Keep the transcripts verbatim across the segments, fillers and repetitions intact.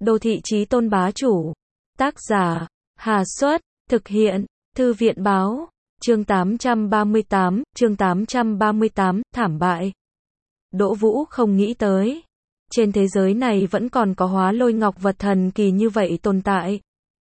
Đô thị chí tôn bá chủ. Tác giả, Hà Xuất, thực hiện, Thư viện báo, chương tám trăm ba mươi tám, chương tám trăm ba mươi tám, thảm bại. Đỗ Vũ không nghĩ tới. Trên thế giới này vẫn còn có hóa lôi ngọc vật thần kỳ như vậy tồn tại.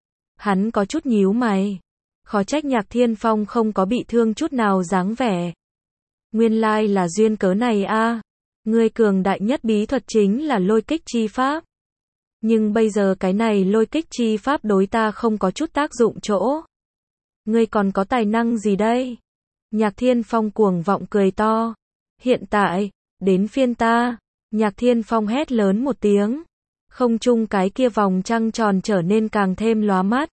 Hắn có chút nhíu mày. Khó trách Nhạc Thiên Phong không có bị thương chút nào dáng vẻ. Nguyên lai là duyên cớ này a. À. Ngươi cường đại nhất bí thuật chính là lôi kích chi pháp. Nhưng bây giờ cái này lôi kích chi pháp đối ta không có chút tác dụng chỗ. Ngươi còn có tài năng gì đây? Nhạc Thiên Phong cuồng vọng cười to. Hiện tại, đến phiên ta. Nhạc Thiên Phong hét lớn một tiếng. Không trung cái kia vòng trăng tròn trở nên càng thêm lóa mắt.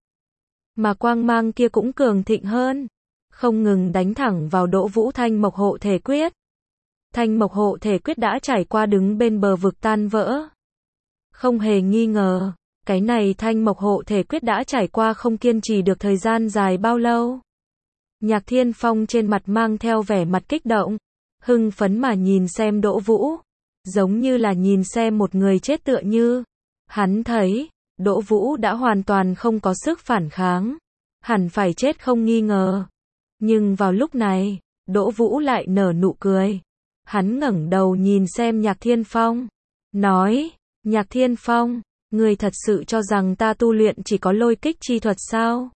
Mà quang mang kia cũng cường thịnh hơn. Không ngừng đánh thẳng vào Đỗ Vũ Thanh Mộc Hộ Thể Quyết. Thanh Mộc Hộ Thể Quyết đã trải qua đứng bên bờ vực tan vỡ. Không hề nghi ngờ, cái này Thanh Mộc Hộ Thể Quyết đã trải qua không kiên trì được thời gian dài bao lâu. Nhạc Thiên Phong trên mặt mang theo vẻ mặt kích động, hưng phấn mà nhìn xem Đỗ Vũ, giống như là nhìn xem một người chết tựa như. Hắn thấy, Đỗ Vũ đã hoàn toàn không có sức phản kháng, hẳn phải chết không nghi ngờ. Nhưng vào lúc này, Đỗ Vũ lại nở nụ cười. Hắn ngẩng đầu nhìn xem Nhạc Thiên Phong, nói, Nhạc Thiên Phong, ngươi thật sự cho rằng ta tu luyện chỉ có lôi kích chi thuật sao?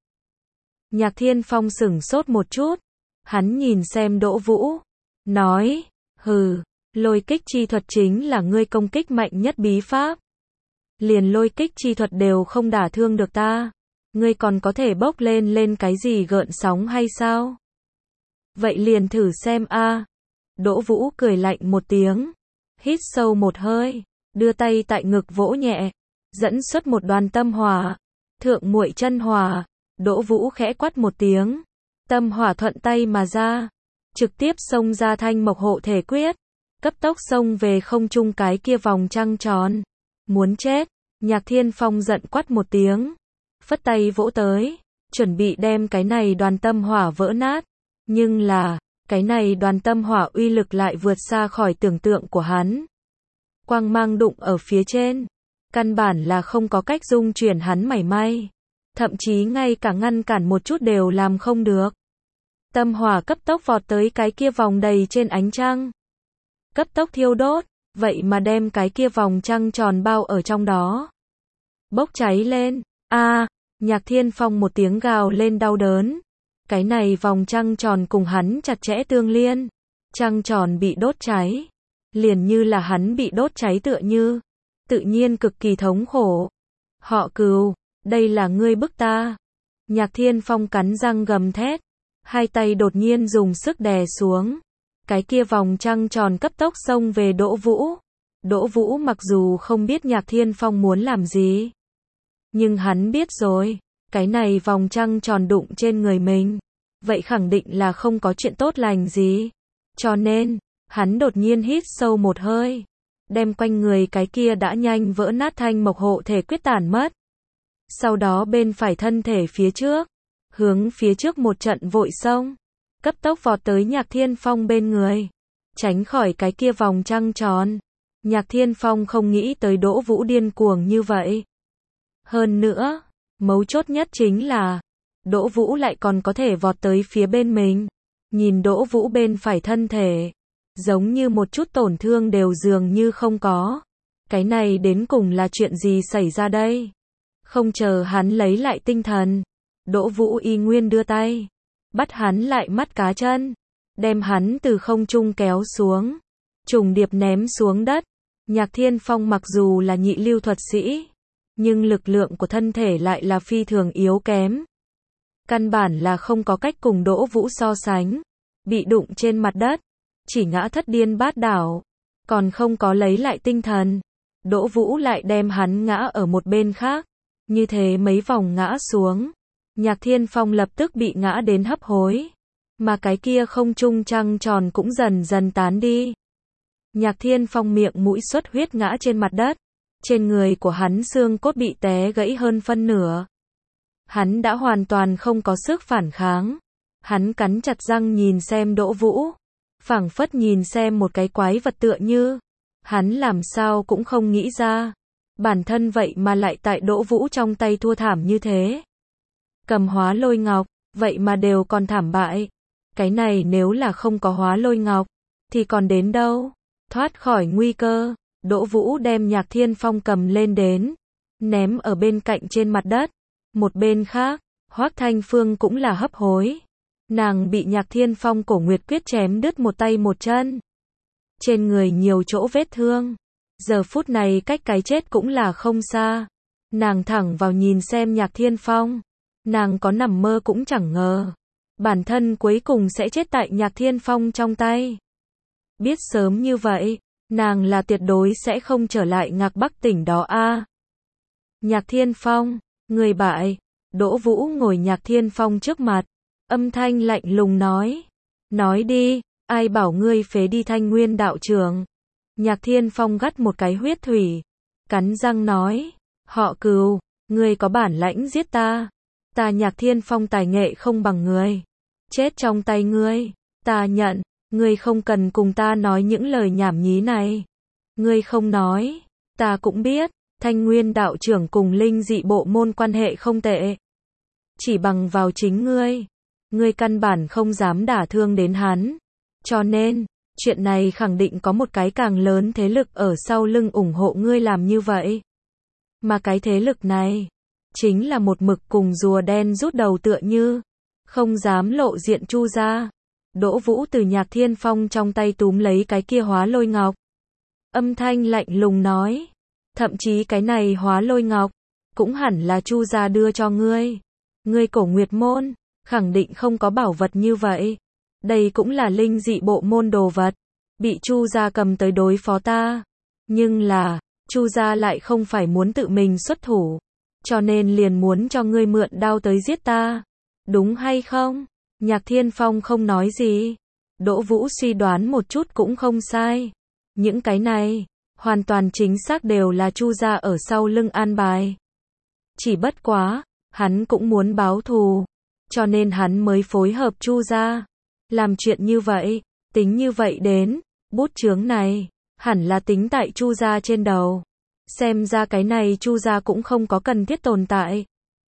Nhạc Thiên Phong sửng sốt một chút, hắn nhìn xem Đỗ Vũ, nói, hừ, lôi kích chi thuật chính là ngươi công kích mạnh nhất bí pháp. Liền lôi kích chi thuật đều không đả thương được ta, ngươi còn có thể bốc lên lên cái gì gợn sóng hay sao? Vậy liền thử xem a. À. Đỗ Vũ cười lạnh một tiếng, hít sâu một hơi, đưa tay tại ngực vỗ nhẹ, dẫn xuất một đoàn tâm hỏa, thượng muội chân hỏa. Đỗ Vũ khẽ quát một tiếng, tâm hỏa thuận tay mà ra, trực tiếp xông ra Thanh Mộc Hộ Thể Quyết, cấp tốc xông về không trung cái kia vòng trăng tròn. Muốn chết, Nhạc Thiên Phong giận quát một tiếng, phất tay vỗ tới, chuẩn bị đem cái này đoàn tâm hỏa vỡ nát. Nhưng là, cái này đoàn tâm hỏa uy lực lại vượt xa khỏi tưởng tượng của hắn. Quang mang đụng ở phía trên, căn bản là không có cách dung chuyển hắn mảy may, thậm chí ngay cả ngăn cản một chút đều làm không được. Tâm hỏa cấp tốc vọt tới cái kia vòng đầy trên ánh trăng, cấp tốc thiêu đốt, vậy mà đem cái kia vòng trăng tròn bao ở trong đó, bốc cháy lên. A, à, Nhạc Thiên Phong một tiếng gào lên đau đớn. Cái này vòng trăng tròn cùng hắn chặt chẽ tương liên, trăng tròn bị đốt cháy, liền như là hắn bị đốt cháy tựa như, tự nhiên cực kỳ thống khổ. Họ Cừu, đây là ngươi bức ta. Nhạc Thiên Phong cắn răng gầm thét, hai tay đột nhiên dùng sức đè xuống. Cái kia vòng trăng tròn cấp tốc xông về Đỗ Vũ. Đỗ Vũ mặc dù không biết Nhạc Thiên Phong muốn làm gì, nhưng hắn biết rồi, cái này vòng trăng tròn đụng trên người mình, vậy khẳng định là không có chuyện tốt lành gì. Cho nên, hắn đột nhiên hít sâu một hơi, đem quanh người cái kia đã nhanh vỡ nát Thanh Mộc Hộ Thể Quyết tản mất. Sau đó bên phải thân thể phía trước, hướng phía trước một trận vội xông, cấp tốc vọt tới Nhạc Thiên Phong bên người, tránh khỏi cái kia vòng trăng tròn. Nhạc Thiên Phong không nghĩ tới Đỗ Vũ điên cuồng như vậy. Hơn nữa, mấu chốt nhất chính là, Đỗ Vũ lại còn có thể vọt tới phía bên mình. Nhìn Đỗ Vũ bên phải thân thể, giống như một chút tổn thương đều dường như không có. Cái này đến cùng là chuyện gì xảy ra đây? Không chờ hắn lấy lại tinh thần, Đỗ Vũ y nguyên đưa tay, bắt hắn lại mắt cá chân, đem hắn từ không trung kéo xuống, trùng điệp ném xuống đất. Nhạc Thiên Phong mặc dù là nhị lưu thuật sĩ, nhưng lực lượng của thân thể lại là phi thường yếu kém. Căn bản là không có cách cùng Đỗ Vũ so sánh, bị đụng trên mặt đất, chỉ ngã thất điên bát đảo, còn không có lấy lại tinh thần. Đỗ Vũ lại đem hắn ngã ở một bên khác, như thế mấy vòng ngã xuống, Nhạc Thiên Phong lập tức bị ngã đến hấp hối, mà cái kia không trung trăng tròn cũng dần dần tán đi. Nhạc Thiên Phong miệng mũi xuất huyết ngã trên mặt đất, trên người của hắn xương cốt bị té gãy hơn phân nửa. Hắn đã hoàn toàn không có sức phản kháng. Hắn cắn chặt răng nhìn xem Đỗ Vũ, phảng phất nhìn xem một cái quái vật tựa như. Hắn làm sao cũng không nghĩ ra, bản thân vậy mà lại tại Đỗ Vũ trong tay thua thảm như thế. Cầm Hóa Lôi Ngọc, vậy mà đều còn thảm bại. Cái này nếu là không có Hóa Lôi Ngọc, thì còn đến đâu? Thoát khỏi nguy cơ, Đỗ Vũ đem Nhạc Thiên Phong cầm lên đến, ném ở bên cạnh trên mặt đất. Một bên khác, Hoắc Thanh Phương cũng là hấp hối. Nàng bị Nhạc Thiên Phong cổ nguyệt quyết chém đứt một tay một chân. Trên người nhiều chỗ vết thương. Giờ phút này cách cái chết cũng là không xa. Nàng thẳng vào nhìn xem Nhạc Thiên Phong. Nàng có nằm mơ cũng chẳng ngờ. Bản thân cuối cùng sẽ chết tại Nhạc Thiên Phong trong tay. Biết sớm như vậy, nàng là tuyệt đối sẽ không trở lại Ngạc Bắc tỉnh đó a. Nhạc Thiên Phong, người bại. Đỗ Vũ ngồi Nhạc Thiên Phong trước mặt. Âm thanh lạnh lùng nói. Nói đi, ai bảo ngươi phế đi Thanh Nguyên đạo trưởng. Nhạc Thiên Phong gắt một cái huyết thủy. Cắn răng nói. Họ Cừu, ngươi có bản lãnh giết ta. Ta Nhạc Thiên Phong tài nghệ không bằng ngươi. Chết trong tay ngươi. Ta nhận, ngươi không cần cùng ta nói những lời nhảm nhí này. Ngươi không nói. Ta cũng biết, Thanh Nguyên đạo trưởng cùng linh dị bộ môn quan hệ không tệ. Chỉ bằng vào chính ngươi. Ngươi căn bản không dám đả thương đến hắn. Cho nên, chuyện này khẳng định có một cái càng lớn thế lực ở sau lưng ủng hộ ngươi làm như vậy. Mà cái thế lực này, chính là một mực cùng rùa đen rút đầu tựa như, không dám lộ diện Chu gia. Đỗ Vũ từ Nhạc Thiên Phong trong tay túm lấy cái kia Hóa Lôi Ngọc. Âm thanh lạnh lùng nói. Thậm chí cái này Hóa Lôi Ngọc, cũng hẳn là Chu gia đưa cho ngươi. Ngươi Cổ Nguyệt môn, khẳng định không có bảo vật như vậy. Đây cũng là linh dị bộ môn đồ vật. Bị Chu gia cầm tới đối phó ta. Nhưng là, Chu gia lại không phải muốn tự mình xuất thủ. Cho nên liền muốn cho ngươi mượn đao tới giết ta. Đúng hay không? Nhạc Thiên Phong không nói gì. Đỗ Vũ suy đoán một chút cũng không sai. Những cái này, hoàn toàn chính xác đều là Chu gia ở sau lưng an bài. Chỉ bất quá, hắn cũng muốn báo thù. Cho nên hắn mới phối hợp Chu gia. Làm chuyện như vậy, tính như vậy đến, bút chướng này, hẳn là tính tại Chu gia trên đầu. Xem ra cái này Chu gia cũng không có cần thiết tồn tại.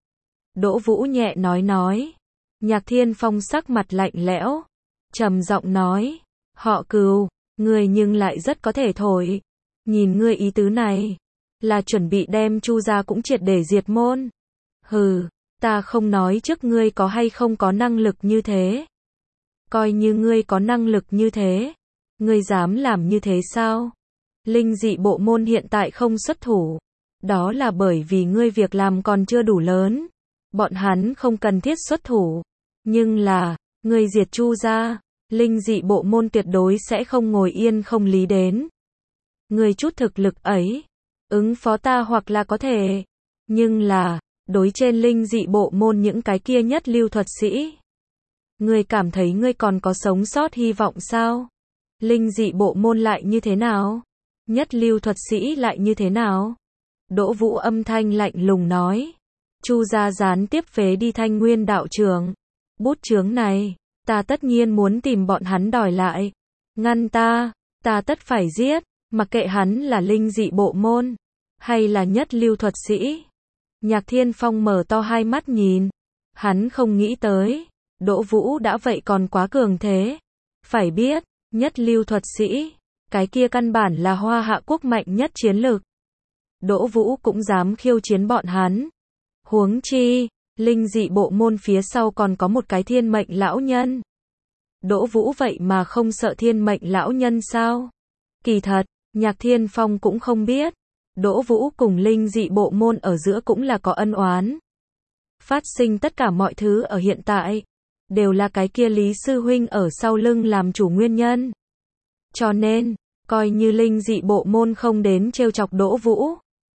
Đỗ Vũ nhẹ nói nói. Nhạc Thiên Phong sắc mặt lạnh lẽo, trầm giọng nói. Họ Cừu, ngươi nhưng lại rất có thể thổi. Nhìn ngươi ý tứ này, là chuẩn bị đem Chu gia cũng triệt để diệt môn. Hừ, ta không nói trước ngươi có hay không có năng lực như thế. Coi như ngươi có năng lực như thế, ngươi dám làm như thế sao? Linh dị bộ môn hiện tại không xuất thủ. Đó là bởi vì ngươi việc làm còn chưa đủ lớn. Bọn hắn không cần thiết xuất thủ. Nhưng là, ngươi diệt Chu gia, linh dị bộ môn tuyệt đối sẽ không ngồi yên không lý đến. Ngươi chút thực lực ấy, ứng phó ta hoặc là có thể. Nhưng là, đối trên linh dị bộ môn những cái kia nhất lưu thuật sĩ. Ngươi cảm thấy ngươi còn có sống sót hy vọng sao? Linh dị bộ môn lại như thế nào? Nhất lưu thuật sĩ lại như thế nào? Đỗ Vũ âm thanh lạnh lùng nói. Chu gia gián tiếp phế đi Thanh Nguyên đạo trưởng. Bút chướng này, ta tất nhiên muốn tìm bọn hắn đòi lại. Ngăn ta, ta tất phải giết, mặc kệ hắn là linh dị bộ môn, hay là nhất lưu thuật sĩ. Nhạc Thiên Phong mở to hai mắt nhìn. Hắn không nghĩ tới, Đỗ Vũ đã vậy còn quá cường thế. Phải biết, nhất lưu thuật sĩ, cái kia căn bản là Hoa Hạ quốc mạnh nhất chiến lược. Đỗ Vũ cũng dám khiêu chiến bọn hắn. Huống chi, linh dị bộ môn phía sau còn có một cái thiên mệnh lão nhân. Đỗ Vũ vậy mà không sợ thiên mệnh lão nhân sao? Kỳ thật, Nhạc Thiên Phong cũng không biết. Đỗ Vũ cùng linh dị bộ môn ở giữa cũng là có ân oán. Phát sinh tất cả mọi thứ ở hiện tại, đều là cái kia Lý Sư Huynh ở sau lưng làm chủ nguyên nhân. Cho nên, coi như linh dị bộ môn không đến trêu chọc Đỗ Vũ.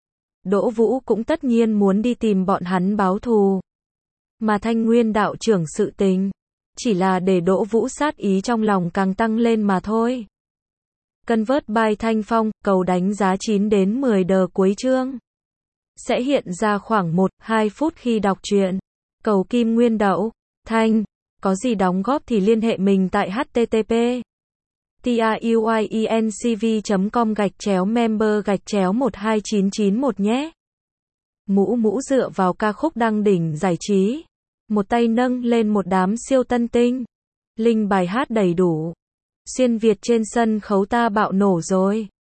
Đỗ Vũ cũng tất nhiên muốn đi tìm bọn hắn báo thù. Mà Thanh Nguyên đạo trưởng sự tình, chỉ là để Đỗ Vũ sát ý trong lòng càng tăng lên mà thôi. Convert by Thanh Phong, cầu đánh giá chín đến mười đờ cuối chương. Sẽ hiện ra khoảng một đến hai phút khi đọc truyện. Cầu Kim Nguyên Đậu, Thanh, có gì đóng góp thì liên hệ mình tại H T T P tiuyuyencv chấm com gạch chéo member gạch chéo một hai chín chín một nhé. Mũ mũ dựa vào ca khúc đăng đỉnh giải trí. Một tay nâng lên một đám siêu tân tinh. Link bài hát đầy đủ. Xuyên Việt trên sân khấu ta bạo nổ rồi.